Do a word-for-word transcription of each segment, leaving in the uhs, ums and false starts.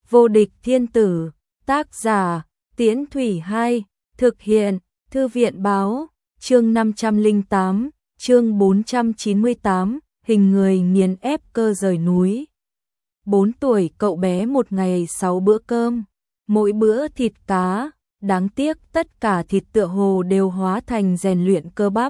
Vô địch thiên tử, tác giả, Tiễn Thủy hai, thực hiện, Thư viện báo, chương năm trăm lẻ tám, chương bốn trăm chín mươi tám, hình người nghiền ép cơ rời núi. bốn tuổi cậu bé một ngày sáu bữa cơm, mỗi bữa thịt cá, đáng tiếc tất cả thịt tựa hồ đều hóa thành rèn luyện cơ bắp.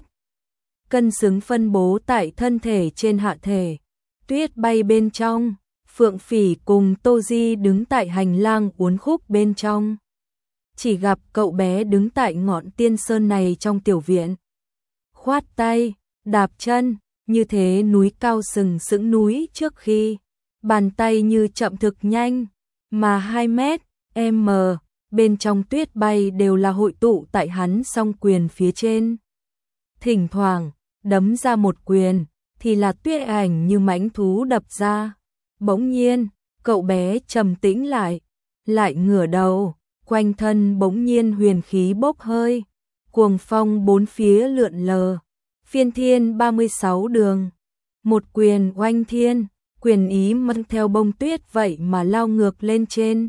Cân xứng phân bố tại thân thể trên hạ thể, tuyết bay bên trong. Phượng Phỉ cùng Tô Di đứng tại hành lang uốn khúc bên trong. Chỉ gặp cậu bé đứng tại ngọn tiên sơn này trong tiểu viện. Khoát tay, đạp chân, như thế núi cao sừng sững núi trước khi. Bàn tay như chậm thực nhanh, mà hai mét, m, bên trong tuyết bay đều là hội tụ tại hắn song quyền phía trên. Thỉnh thoảng, đấm ra một quyền, thì là tuyết ảnh như mãnh thú đập ra. Bỗng nhiên, cậu bé trầm tĩnh lại, lại ngửa đầu, quanh thân bỗng nhiên huyền khí bốc hơi, cuồng phong bốn phía lượn lờ, phiên thiên ba mươi sáu đường, một quyền oanh thiên, quyền ý mang theo bông tuyết vậy mà lao ngược lên trên.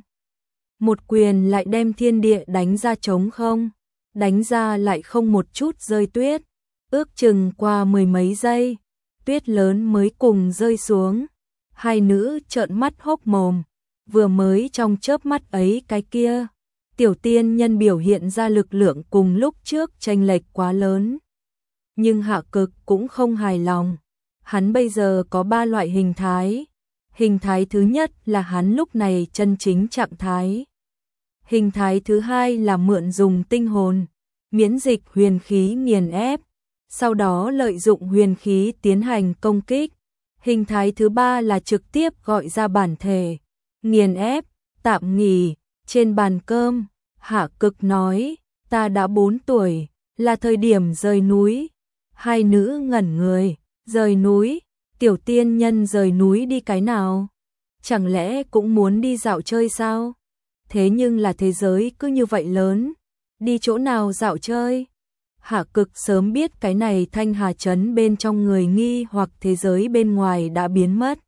Một quyền lại đem thiên địa đánh ra trống không, đánh ra lại không một chút rơi tuyết, ước chừng qua mười mấy giây, tuyết lớn mới cùng rơi xuống. Hai nữ trợn mắt hốc mồm, vừa mới trong chớp mắt ấy cái kia, tiểu tiên nhân biểu hiện ra lực lượng cùng lúc trước chênh lệch quá lớn. Nhưng Hạ Cực cũng không hài lòng, hắn bây giờ có ba loại hình thái. Hình thái thứ nhất là hắn lúc này chân chính trạng thái. Hình thái thứ hai là mượn dùng tinh hồn, miễn dịch huyền khí nghiền ép, sau đó lợi dụng huyền khí tiến hành công kích. Hình thái thứ ba là trực tiếp gọi ra bản thể, nghiền ép, tạm nghỉ, trên bàn cơm, Hạ Cực nói, ta đã bốn tuổi, là thời điểm rời núi. Hai nữ ngẩn người, rời núi, tiểu tiên nhân rời núi đi cái nào? Chẳng lẽ cũng muốn đi dạo chơi sao? Thế nhưng là thế giới cứ như vậy lớn, đi chỗ nào dạo chơi? Hạ Cực sớm biết cái này Thanh Hà Trấn bên trong người nghi hoặc thế giới bên ngoài đã biến mất.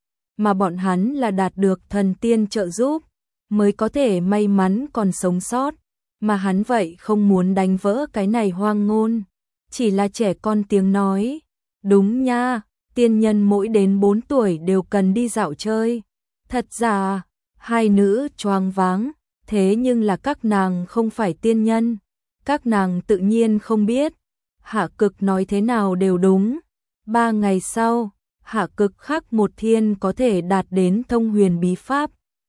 Mà bọn hắn là đạt được thần tiên trợ giúp, mới có thể may mắn còn sống sót. Mà hắn vậy không muốn đánh vỡ cái này hoang ngôn, chỉ là trẻ con tiếng nói. Đúng nha, tiên nhân mỗi đến bốn tuổi đều cần đi dạo chơi. Thật ra, hai nữ choáng váng, thế nhưng là các nàng không phải tiên nhân. Các nàng tự nhiên không biết, Hạ Cực nói thế nào đều đúng. Ba ngày sau, Hạ Cực khắc một thiên có thể đạt đến thông huyền bí pháp.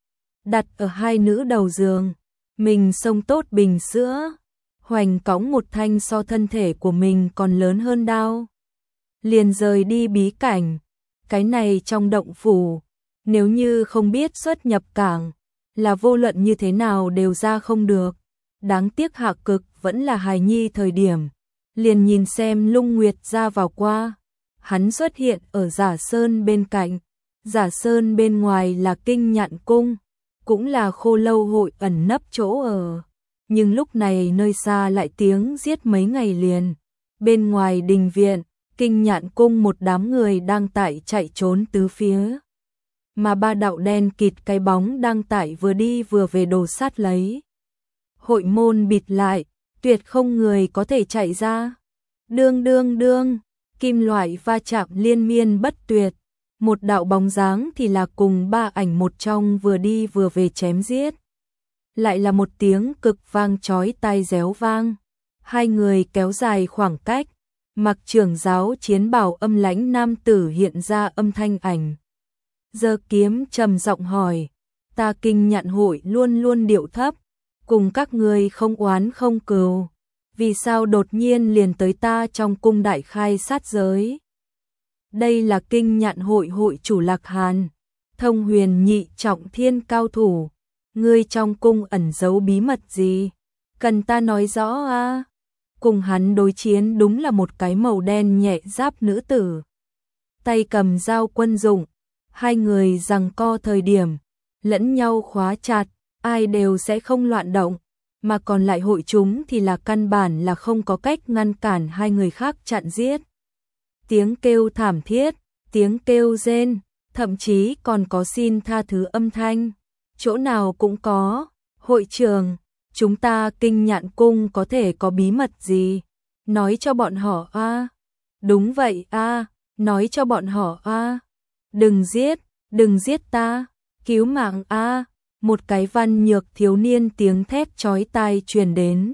Đặt ở hai nữ đầu giường, mình xông tốt bình sữa, hoành cõng một thanh so thân thể của mình còn lớn hơn đao. Liền rời đi bí cảnh, cái này trong động phủ, nếu như không biết xuất nhập cảng, là vô luận như thế nào đều ra không được. Đáng tiếc Hạ Cực vẫn là hài nhi thời điểm, liền nhìn xem Lung Nguyệt ra vào qua. Hắn xuất hiện ở Giả Sơn bên cạnh, Giả Sơn bên ngoài là Kinh Nhạn Cung, cũng là Khô Lâu hội ẩn nấp chỗ ở. Nhưng lúc này nơi xa lại tiếng giết mấy ngày liền. Bên ngoài đình viện, Kinh Nhạn Cung một đám người đang tại chạy trốn tứ phía. Mà ba đạo đen kịt cái bóng đang tại vừa đi vừa về đồ sát lấy. Hội môn bịt lại, tuyệt không người có thể chạy ra. Đương đương đương, kim loại va chạm liên miên bất tuyệt. Một đạo bóng dáng thì là cùng ba ảnh một trong vừa đi vừa về chém giết. Lại là một tiếng cực vang chói tai réo vang. Hai người kéo dài khoảng cách, mặc trưởng giáo chiến bào âm lãnh nam tử hiện ra âm thanh ảnh. Giơ kiếm trầm giọng hỏi, ta Kinh Nhạn hội luôn luôn điệu thấp, cùng các ngươi không oán không cừu, vì sao đột nhiên liền tới ta trong cung đại khai sát giới? Đây là Kinh Nhạn hội hội chủ Lạc Hàn, thông huyền nhị trọng thiên cao thủ, ngươi trong cung ẩn giấu bí mật gì? Cần ta nói rõ à? Cùng hắn đối chiến đúng là một cái màu đen nhẹ giáp nữ tử, tay cầm dao quân dụng, hai người giằng co thời điểm, lẫn nhau khóa chặt. Ai đều sẽ không loạn động, mà còn lại hội chúng thì là căn bản là không có cách ngăn cản hai người khác chặn giết. Tiếng kêu thảm thiết, tiếng kêu rên, thậm chí còn có xin tha thứ âm thanh, chỗ nào cũng có. Hội trưởng, chúng ta Kinh Nhạn Cung có thể có bí mật gì? Nói cho bọn họ a. Đúng vậy a, nói cho bọn họ a. Đừng giết, đừng giết ta, cứu mạng a. Một cái văn nhược thiếu niên tiếng thét chói tai truyền đến.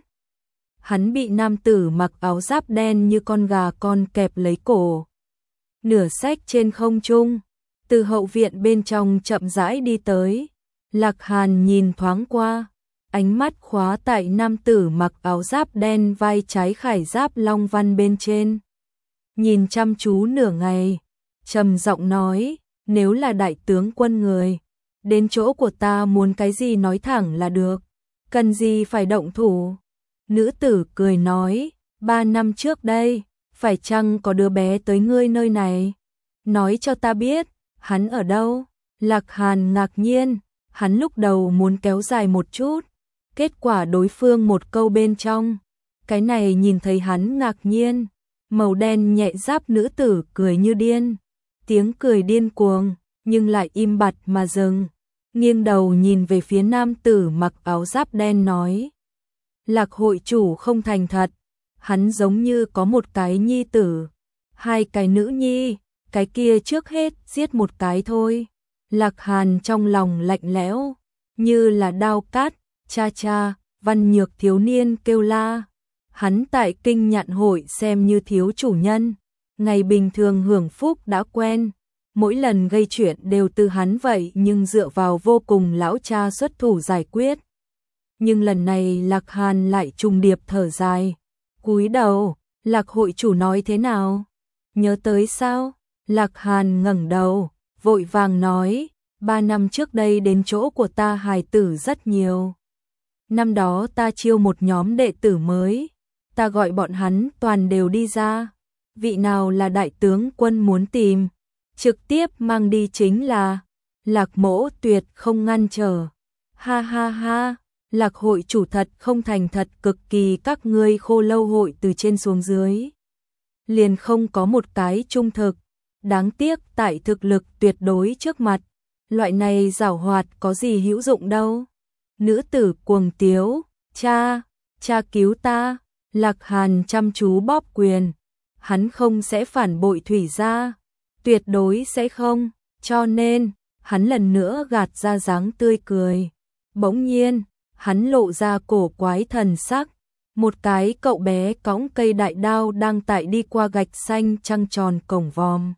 Hắn bị nam tử mặc áo giáp đen như con gà con kẹp lấy cổ. Nửa xách trên không trung, từ hậu viện bên trong chậm rãi đi tới. Lạc Hàn nhìn thoáng qua, ánh mắt khóa tại nam tử mặc áo giáp đen vai trái khải giáp long văn bên trên. Nhìn chăm chú nửa ngày, trầm giọng nói, nếu là đại tướng quân người, đến chỗ của ta muốn cái gì nói thẳng là được, cần gì phải động thủ. Nữ tử cười nói, ba năm trước đây, phải chăng có đứa bé tới ngươi nơi này? Nói cho ta biết, hắn ở đâu? Lạc Hàn ngạc nhiên, hắn lúc đầu muốn kéo dài một chút, kết quả đối phương một câu bên trong. Cái này nhìn thấy hắn ngạc nhiên, màu đen nhẹ giáp nữ tử cười như điên, tiếng cười điên cuồng, nhưng lại im bặt mà dừng, nghiêng đầu nhìn về phía nam tử mặc áo giáp đen nói. Lạc hội chủ không thành thật, hắn giống như có một cái nhi tử, hai cái nữ nhi, cái kia trước hết giết một cái thôi. Lạc Hàn trong lòng lạnh lẽo, như là đao cát, cha cha, văn nhược thiếu niên kêu la. Hắn tại Kinh Nhạn hội xem như thiếu chủ nhân, ngày bình thường hưởng phúc đã quen, mỗi lần gây chuyện đều từ hắn vậy nhưng dựa vào vô cùng lão cha xuất thủ giải quyết. Nhưng lần này Lạc Hàn lại trùng điệp thở dài, cúi đầu, Lạc hội chủ nói thế nào? Nhớ tới sao? Lạc Hàn ngẩng đầu, vội vàng nói, ba năm trước đây đến chỗ của ta hài tử rất nhiều. Năm đó ta chiêu một nhóm đệ tử mới, ta gọi bọn hắn toàn đều đi ra. Vị nào là đại tướng quân muốn tìm, trực tiếp mang đi chính là. Lạc mỗ tuyệt không ngăn trở. Ha ha ha, Lạc hội chủ thật không thành thật, cực kỳ các ngươi Khô Lâu hội từ trên xuống dưới liền không có một cái trung thực. Đáng tiếc tại thực lực tuyệt đối trước mặt, loại này giảo hoạt có gì hữu dụng đâu. Nữ tử cuồng tiếu, cha, cha cứu ta. Lạc Hàn chăm chú bóp quyền, hắn không sẽ phản bội Thủy gia, tuyệt đối sẽ không, cho nên, hắn lần nữa gạt ra dáng tươi cười. Bỗng nhiên, hắn lộ ra cổ quái thần sắc, một cái cậu bé cõng cây đại đao đang tại đi qua gạch xanh trăng tròn cổng vòm.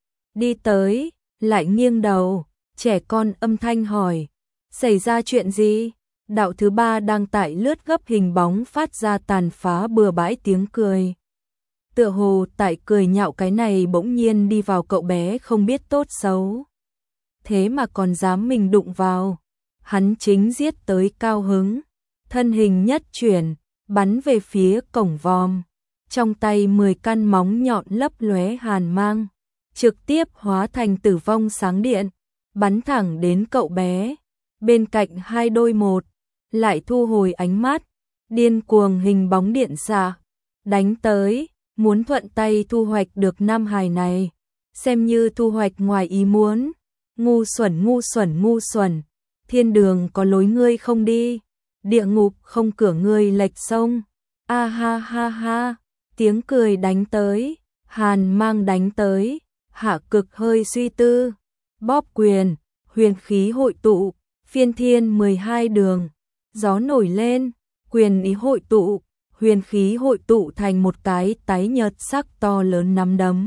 Đi tới, lại nghiêng đầu, trẻ con âm thanh hỏi, xảy ra chuyện gì? Đạo thứ ba đang tại lướt gấp hình bóng phát ra tàn phá bừa bãi tiếng cười. Tựa hồ tại cười nhạo cái này bỗng nhiên đi vào cậu bé không biết tốt xấu. Thế mà còn dám mình đụng vào. Hắn chính giết tới cao hứng. Thân hình nhất chuyển, bắn về phía cổng vòm. Trong tay mười căn móng nhọn lấp lóe hàn mang. Trực tiếp hóa thành tử vong sáng điện. Bắn thẳng đến cậu bé. Bên cạnh hai đôi một. Lại thu hồi ánh mắt, điên cuồng hình bóng điện xạ, đánh tới, muốn thuận tay thu hoạch được nam hài này, xem như thu hoạch ngoài ý muốn. Ngu xuẩn ngu xuẩn ngu xuẩn, thiên đường có lối ngươi không đi, địa ngục không cửa ngươi lệch sông. A ha ha ha, tiếng cười đánh tới, hàn mang đánh tới, Hạ Cực hơi suy tư, bóp quyền, huyền khí hội tụ, phiên thiên mười hai đường. Gió nổi lên, quyền ý hội tụ, huyền khí hội tụ thành một cái tái nhợt sắc to lớn nắm đấm.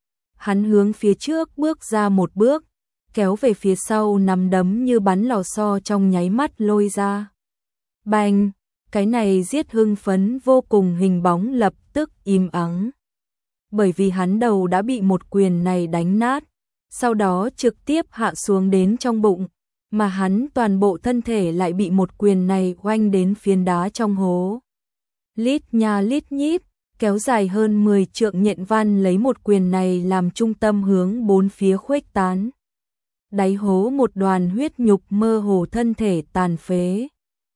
Hắn hướng phía trước bước ra một bước, kéo về phía sau nắm đấm như bắn lò xo trong nháy mắt lôi ra. Bành, cái này giết hưng phấn vô cùng hình bóng lập tức im ắng. Bởi vì hắn đầu đã bị một quyền này đánh nát, sau đó trực tiếp hạ xuống đến trong bụng. Mà hắn toàn bộ thân thể lại bị một quyền này oanh đến phiến đá trong hố. Lít nha lít nhít, kéo dài hơn mười trượng nhện văn lấy một quyền này làm trung tâm hướng bốn phía khuếch tán. Đáy hố một đoàn huyết nhục mơ hồ, thân thể tàn phế.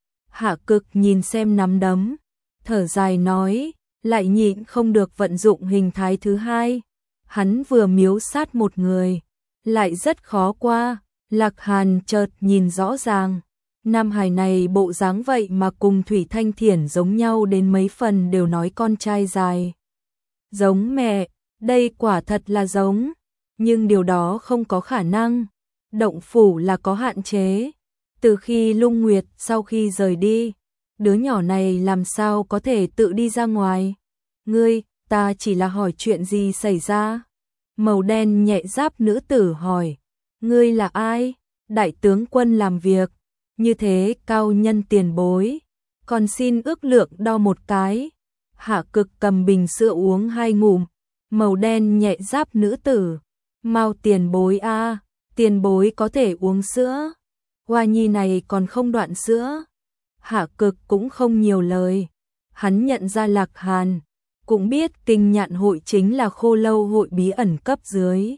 Hạ Cực nhìn xem nắm đấm, thở dài nói, lại nhịn không được vận dụng hình thái thứ hai. Hắn vừa miếu sát một người, lại rất khó qua. Lạc Hàn chợt nhìn rõ ràng, nam hài này bộ dáng vậy mà cùng Thủy Thanh Thiển giống nhau đến mấy phần, đều nói con trai dài giống mẹ, đây quả thật là giống, nhưng điều đó không có khả năng. Động phủ là có hạn chế, từ khi Lung Nguyệt sau khi rời đi, đứa nhỏ này làm sao có thể tự đi ra ngoài. Ngươi, ta chỉ là hỏi chuyện gì xảy ra. Màu đen nhẹ giáp nữ tử hỏi, ngươi là ai? Đại tướng quân làm việc như thế cao nhân tiền bối, còn xin ước lượng đo một cái. Hạ Cực cầm bình sữa uống hai ngụm. Màu đen nhẹ giáp nữ tử, mau tiền bối a, à, tiền bối có thể uống sữa. Hoa nhi này còn không đoạn sữa. Hạ Cực cũng không nhiều lời, hắn nhận ra Lạc Hàn, cũng biết Kinh Nhạn hội chính là Khô Lâu hội bí ẩn cấp dưới.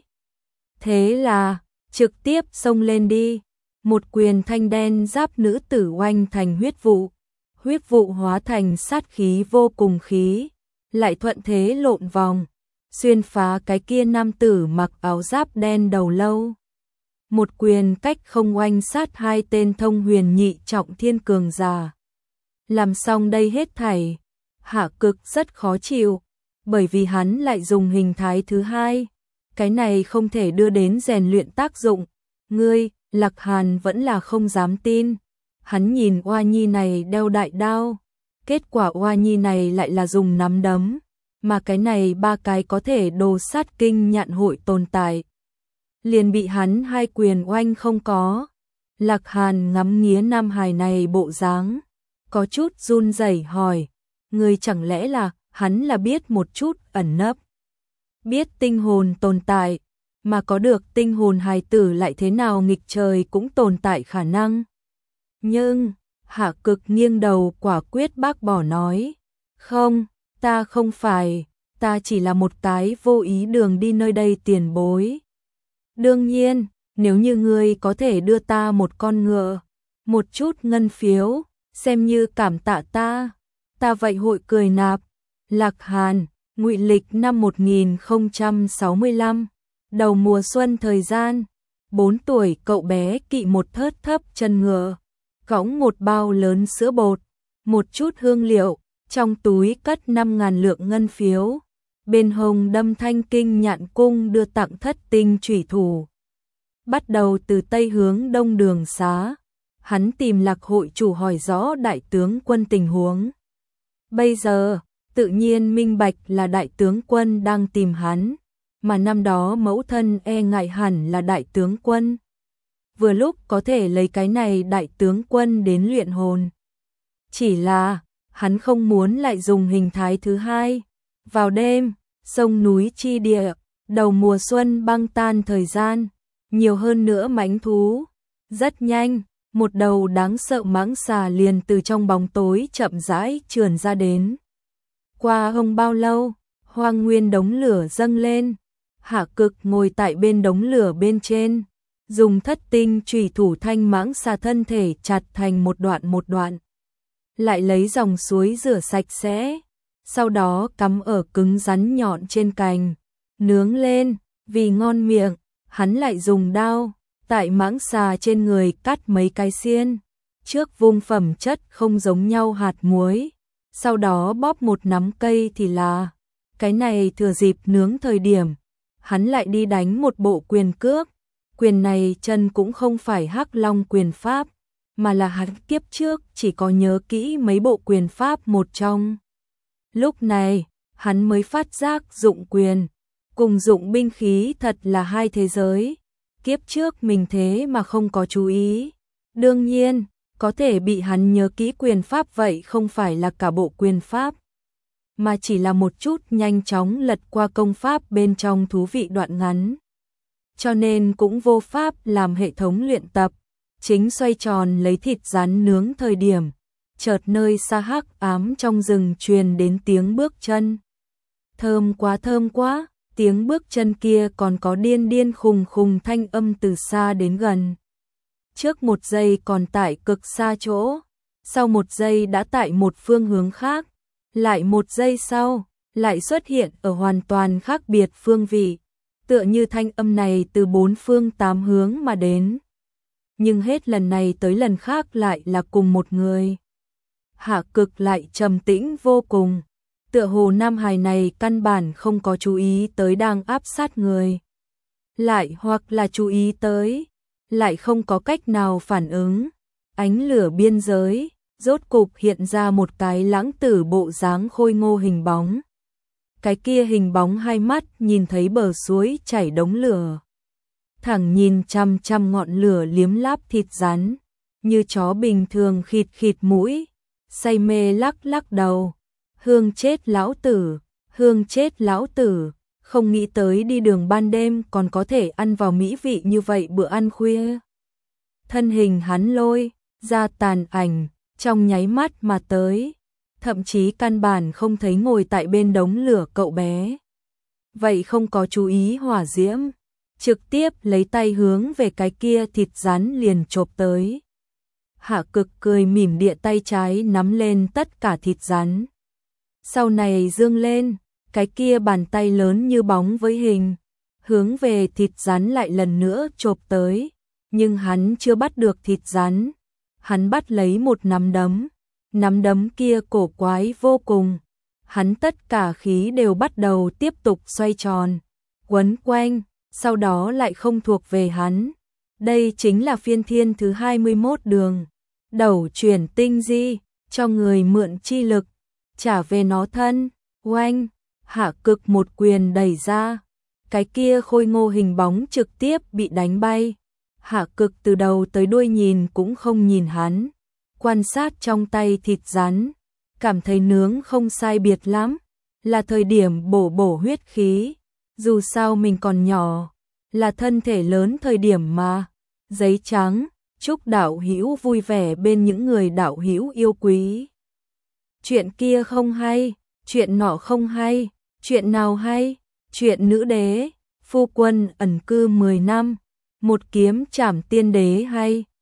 Thế là trực tiếp xông lên đi, một quyền thanh đen giáp nữ tử oanh thành huyết vụ, huyết vụ hóa thành sát khí vô cùng khí, lại thuận thế lộn vòng, xuyên phá cái kia nam tử mặc áo giáp đen đầu lâu. Một quyền cách không oanh sát hai tên thông huyền nhị trọng thiên cường giả. Làm xong đây hết thảy, Hạ Cực rất khó chịu, bởi vì hắn lại dùng hình thái thứ hai, cái này không thể đưa đến rèn luyện tác dụng. Ngươi, Lạc Hàn vẫn là không dám tin. Hắn nhìn oa nhi này đeo đại đao, kết quả oa nhi này lại là dùng nắm đấm, mà cái này ba cái có thể đồ sát Kinh Nhạn hội tồn tại, liền bị hắn hai quyền oanh không có. Lạc Hàn ngắm nghía nam hài này bộ dáng, có chút run rẩy hỏi, người chẳng lẽ là, hắn là biết một chút ẩn nấp, biết tinh hồn tồn tại, mà có được tinh hồn hài tử lại thế nào nghịch trời cũng tồn tại khả năng. Nhưng, Hạ Cực nghiêng đầu quả quyết bác bỏ nói, không, ta không phải, ta chỉ là một cái vô ý đường đi nơi đây tiền bối. Đương nhiên, nếu như ngươi có thể đưa ta một con ngựa, một chút ngân phiếu, xem như cảm tạ ta, ta vậy hội cười nạp. Lạc Hàn, Ngụy Lịch năm một nghìn không trăm sáu mươi lăm, đầu mùa xuân thời gian, bốn tuổi cậu bé kỵ một thớt thấp chân ngựa, cõng một bao lớn sữa bột, một chút hương liệu, trong túi cất năm ngàn lượng ngân phiếu, bên hông đâm thanh Kinh Nhạn cung đưa tặng thất tinh chủy thủ. Bắt đầu từ tây hướng đông đường xá, hắn tìm Lạc hội chủ hỏi rõ đại tướng quân tình huống. Bây giờ, tự nhiên minh bạch là đại tướng quân đang tìm hắn, mà năm đó mẫu thân e ngại hẳn là đại tướng quân. Vừa lúc có thể lấy cái này đại tướng quân đến luyện hồn. Chỉ là, hắn không muốn lại dùng hình thái thứ hai. Vào đêm, sông núi chi địa, đầu mùa xuân băng tan thời gian, nhiều hơn nữa mãnh thú. Rất nhanh, một đầu đáng sợ mãng xà liền từ trong bóng tối chậm rãi trườn ra đến. Qua không bao lâu, hoang nguyên đống lửa dâng lên. Hạ Cực ngồi tại bên đống lửa bên trên, dùng thất tinh chủy thủ thanh mãng xà thân thể chặt thành một đoạn một đoạn. Lại lấy dòng suối rửa sạch sẽ, sau đó cắm ở cứng rắn nhọn trên cành, nướng lên, vì ngon miệng, hắn lại dùng đao, tại mãng xà trên người cắt mấy cái xiên, trước vung phẩm chất không giống nhau hạt muối, sau đó bóp một nắm cây thì là, cái này thừa dịp nướng thời điểm, hắn lại đi đánh một bộ quyền cước, quyền này chân cũng không phải Hắc Long quyền pháp, mà là hắn kiếp trước chỉ có nhớ kỹ mấy bộ quyền pháp một trong. Lúc này, hắn mới phát giác dụng quyền, cùng dụng binh khí thật là hai thế giới. Kiếp trước mình thế mà không có chú ý. Đương nhiên, có thể bị hắn nhớ kỹ quyền pháp vậy không phải là cả bộ quyền pháp, mà chỉ là một chút nhanh chóng lật qua công pháp bên trong thú vị đoạn ngắn. Cho nên cũng vô pháp làm hệ thống luyện tập, chính xoay tròn lấy thịt rắn nướng thời điểm, chợt nơi xa hắc ám trong rừng truyền đến tiếng bước chân. Thơm quá thơm quá, tiếng bước chân kia còn có điên điên khùng khùng thanh âm từ xa đến gần. Trước một giây còn tại cực xa chỗ, sau một giây đã tại một phương hướng khác, lại một giây sau, lại xuất hiện ở hoàn toàn khác biệt phương vị, tựa như thanh âm này từ bốn phương tám hướng mà đến. nhưng hết lần này tới lần khác lại là cùng một người. Hạ Cực lại trầm tĩnh vô cùng, tựa hồ nam hài này căn bản không có chú ý tới đang áp sát người. Lại hoặc là chú ý tới, lại không có cách nào phản ứng. Ánh lửa biên giới, rốt cục hiện ra một cái lãng tử bộ dáng khôi ngô hình bóng. Cái kia hình bóng hai mắt nhìn thấy bờ suối chảy đống lửa. Thẳng nhìn chăm chăm ngọn lửa liếm láp thịt rắn, như chó bình thường khịt khịt mũi, say mê lắc lắc đầu. Hương chết lão tử, hương chết lão tử, không nghĩ tới đi đường ban đêm còn có thể ăn vào mỹ vị như vậy bữa ăn khuya. Thân hình hắn lôi ra tàn ảnh, trong nháy mắt mà tới, thậm chí căn bản không thấy ngồi tại bên đống lửa cậu bé. Vậy không có chú ý hỏa diễm, trực tiếp lấy tay hướng về cái kia thịt rắn liền chộp tới. Hạ Cực cười mỉm địa tay trái nắm lên tất cả thịt rắn. Sau này dương lên, cái kia bàn tay lớn như bóng với hình, hướng về thịt rắn lại lần nữa chộp tới, nhưng hắn chưa bắt được thịt rắn. Hắn bắt lấy một nắm đấm, nắm đấm kia cổ quái vô cùng. Hắn tất cả khí đều bắt đầu tiếp tục xoay tròn, quấn quanh, sau đó lại không thuộc về hắn. Đây chính là phiên thiên thứ hai mươi mốt đường, đầu chuyển tinh di, cho người mượn chi lực, trả về nó thân. Oanh, Hạ Cực một quyền đẩy ra, cái kia khôi ngô hình bóng trực tiếp bị đánh bay. Hạ Cực từ đầu tới đuôi nhìn cũng không nhìn hắn, quan sát trong tay thịt rắn, cảm thấy nướng không sai biệt lắm, là thời điểm bổ bổ huyết khí, dù sao mình còn nhỏ, là thân thể lớn thời điểm mà. Giấy trắng, chúc đạo hữu vui vẻ bên những người đạo hữu yêu quý. Chuyện kia không hay, chuyện nọ không hay, chuyện nào hay? Chuyện nữ đế, phu quân ẩn cư mười năm, một kiếm trảm tiên đế hay.